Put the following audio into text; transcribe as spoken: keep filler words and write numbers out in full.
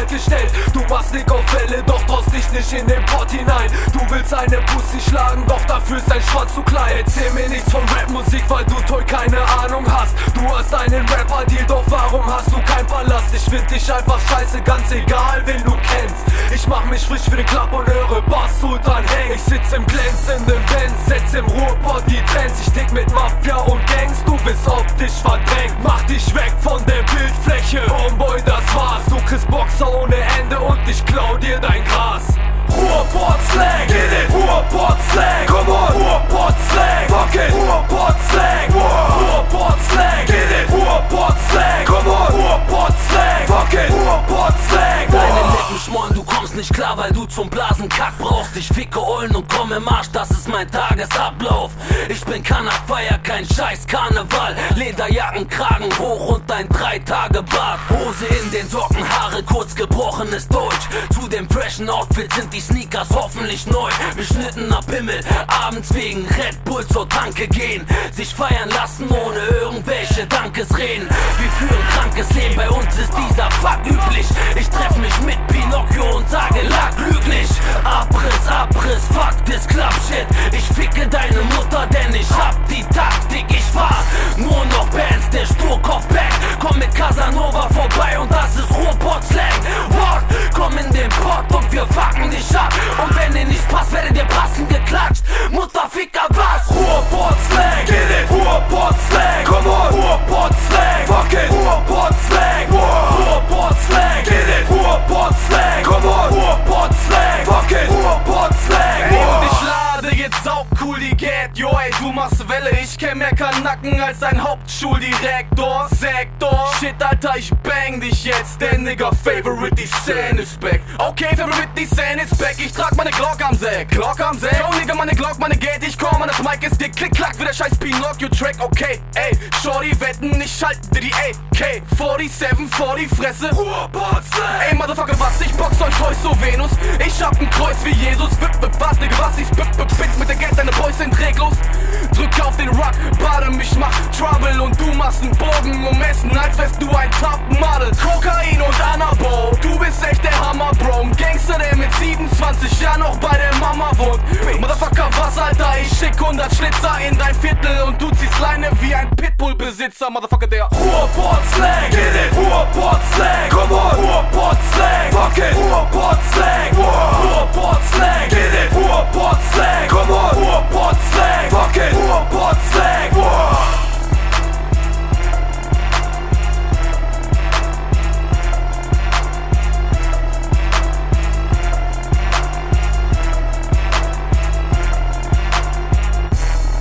Halte stellt. Du machst Nick auf Welle, doch traust dich nicht in den Pott hinein. Du willst eine Pussy schlagen, doch dafür ist dein Schwanz zu klein. Erzähl mir nichts von Rapmusik, weil du toll keine Ahnung hast. Du hast einen Rapper-Deal, doch warum hast du kein Palast? Ich find dich einfach scheiße, ganz egal, wen du kennst. Ich mach mich frisch für den Club und höre Bass Sultan Heng. Ich sitz im glänzenden Benz, setz im Ruhrpott die Trends. Ich tick mit Mafia und Gangs, du bist optisch verdrängt. Mach dich weg von der Bildfläche, Homeboy, das war's. Du kriegst Boxer ohne Ende und ich klau dir dein Gras. Ruhrpott Slang, get it, Ruhrpott Slang, come on, Ruhrpott Slang, fuck it, Ruhrpott Slang, Ruhrpott Slang, get it, Ruhrpott Slang, come on, Ruhrpott Slang, fuck it, Ruhrpott Slang. Deine Lippen schmollen, du kommst nicht klar, weil du zum Blasen Kack brauchst. Ich ficke Eulen und komm im Arsch, das ist mein Tagesablauf. Ich bin Kanak, feier kein scheiß Karneval. Lederjacken, Kragen hoch und ein drei Tage Bart. Hose in den Socken, Haare kurz, gebrochenes Deutsch. Zu dem freshen Outfit sind die Sneakers hoffentlich neu. Beschnittener Pimmel, abends wegen Red Bull zur Tanke gehen. Sich feiern lassen ohne irgendwelche Dankesreden. Wir führen krankes Leben, bei uns ist dieser Fuck üblich. Ich treff mich mit Pinocchio und sage, lag lüg nicht. Abriss, Abriss, fuck this Club Shit. Ich ficke deine Mutter, denn ich hab die Taktik. Ich fahr nur noch Bands, der Sturkopf-Back. Komm mit Casanova vorbei und das ist Ruhrpott Slang. What? Komm in den Pott und wir fucken dich ab. Und wenn dir nichts passt, werdet ihr passend geklatscht. Mutterficker, was? Ruhrpott Slang, get it, Ruhrpott Slang, come on, Ruhrpott Slang, fuck it, Ruhrpott Slang, Ruhrpott Slang, get it, Ruhrpott Slang, come on, Ruhrpott Slang, fuck it, Ruhrpott Slang. Ey, und ich lade jetzt auch cool die Geld, yo, ey, du machst Welle, ich kenn mehr Kanacken als dein Hauptschuldirektor, Sektor. Shit, Alter, ich bang dich jetzt, der Nigga, Favorite, die Szene ist back. Okay, Favorite, die Szene ist back, ich trag meine Glock am Sack, Glock am Sack. Yo, Nigga, meine Glock, meine Geld, ich komm an das Mic, ist dick, klick, klack, wie der scheiß Pinocchio-Track, okay, ey, Shorty, wetten, ich schalte dir die A K siebenundvierzig vor die Fresse. Ruhrpott Slang. Ey, Motherfucker, was, ich box euch Toys so Venus. Ich hab ein Kreuz wie Jesus, wip, wip, was, Nigga, was, ich spip, wip, wip, mit der Geld, deine Boys sind reglos. Drück auf den Rock, bottom, ich mach Trouble und du machst einen Bogen um Essen, als wärst du ein Top-Model. Kokain und Anabo, du bist echt der Hammer, Bro. Ein Gangster, der mit siebenundzwanzig Jahren noch bei der Mama wohnt. Motherfucker, was, Alter, ich schick hundert Schlitzer in dein Viertel und du ziehst Leine wie ein Pitbull-Besitzer, Motherfucker, der Ruhrpott Slang, get it, Ruhrpott Slang, come on, Ruhrpott Slang, fuck it, Ruhrpott Slang,